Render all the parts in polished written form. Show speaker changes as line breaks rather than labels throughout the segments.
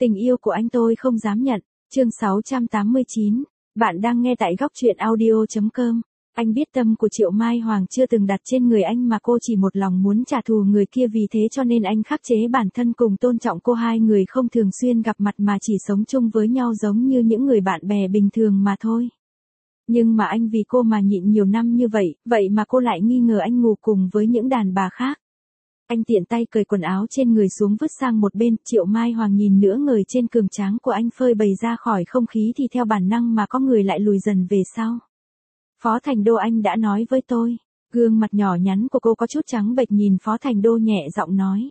Tình yêu của anh tôi không dám nhận. Chương 689. Bạn đang nghe tại góc truyện audio.com. Anh biết tâm của Triệu Mai Hoàng chưa từng đặt trên người anh mà cô chỉ một lòng muốn trả thù người kia, vì thế cho nên anh khắc chế bản thân cùng tôn trọng cô. Hai người không thường xuyên gặp mặt mà chỉ sống chung với nhau giống như những người bạn bè bình thường mà thôi. Nhưng mà anh vì cô mà nhịn nhiều năm như vậy, vậy mà cô lại nghi ngờ anh ngủ cùng với những đàn bà khác. Anh tiện tay cởi quần áo trên người xuống vứt sang một bên. Triệu Mai Hoàng nhìn nửa người trên cường tráng của anh phơi bày ra khỏi không khí thì theo bản năng mà có người lại lùi dần về sau. Phó Thành Đô, anh đã nói với tôi. Gương mặt nhỏ nhắn của cô có chút trắng bệch, nhìn Phó Thành Đô nhẹ giọng nói.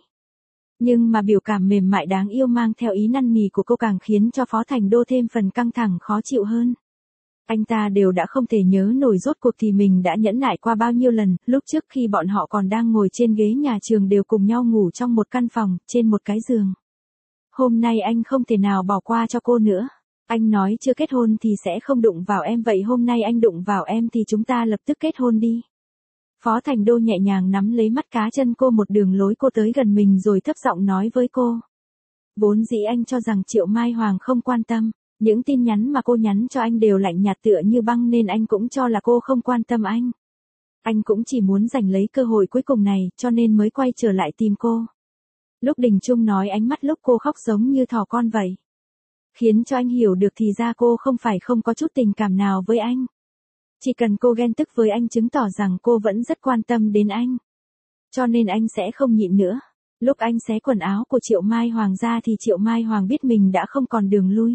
Nhưng mà biểu cảm mềm mại đáng yêu mang theo ý năn nỉ của cô càng khiến cho Phó Thành Đô thêm phần căng thẳng khó chịu hơn. Anh ta đều đã không thể nhớ nổi rốt cuộc thì mình đã nhẫn nại qua bao nhiêu lần. Lúc trước khi bọn họ còn đang ngồi trên ghế nhà trường đều cùng nhau ngủ trong một căn phòng, trên một cái giường. Hôm nay anh không thể nào bỏ qua cho cô nữa. Anh nói chưa kết hôn thì sẽ không đụng vào em, vậy hôm nay anh đụng vào em thì chúng ta lập tức kết hôn đi. Phó Thành Đô nhẹ nhàng nắm lấy mắt cá chân cô một đường lối cô tới gần mình rồi thấp giọng nói với cô. Vốn dĩ anh cho rằng Triệu Mai Hoàng không quan tâm. Những tin nhắn mà cô nhắn cho anh đều lạnh nhạt tựa như băng nên anh cũng cho là cô không quan tâm anh. Anh cũng chỉ muốn giành lấy cơ hội cuối cùng này cho nên mới quay trở lại tìm cô. Lúc Đình Trung nói ánh mắt lúc cô khóc giống như thỏ con vậy. Khiến cho anh hiểu được thì ra cô không phải không có chút tình cảm nào với anh. Chỉ cần cô ghen tức với anh chứng tỏ rằng cô vẫn rất quan tâm đến anh. Cho nên anh sẽ không nhịn nữa. Lúc anh xé quần áo của Triệu Mai Hoàng ra thì Triệu Mai Hoàng biết mình đã không còn đường lui.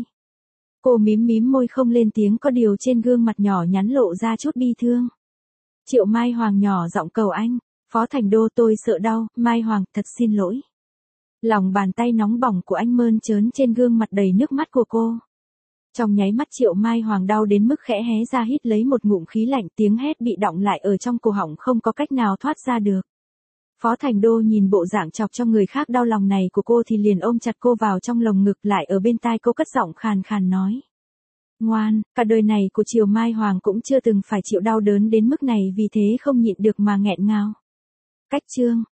Cô mím mím môi không lên tiếng, có điều trên gương mặt nhỏ nhắn lộ ra chút bi thương. Triệu Mai Hoàng nhỏ giọng cầu anh. Phó Thành Đô, tôi sợ đau. Mai Hoàng, thật xin lỗi. Lòng bàn tay nóng bỏng của anh mơn trớn trên gương mặt đầy nước mắt của cô. Trong nháy mắt Triệu Mai Hoàng đau đến mức khẽ hé ra hít lấy một ngụm khí lạnh, tiếng hét bị đọng lại ở trong cổ họng không có cách nào thoát ra được. Phó Thành Đô nhìn bộ dạng chọc cho người khác đau lòng này của cô thì liền ôm chặt cô vào trong lồng ngực, lại ở bên tai cô cất giọng khàn khàn nói. Ngoan, cả đời này của Triệu Mai Hoàng cũng chưa từng phải chịu đau đớn đến mức này, vì thế không nhịn được mà nghẹn ngào. Cách chương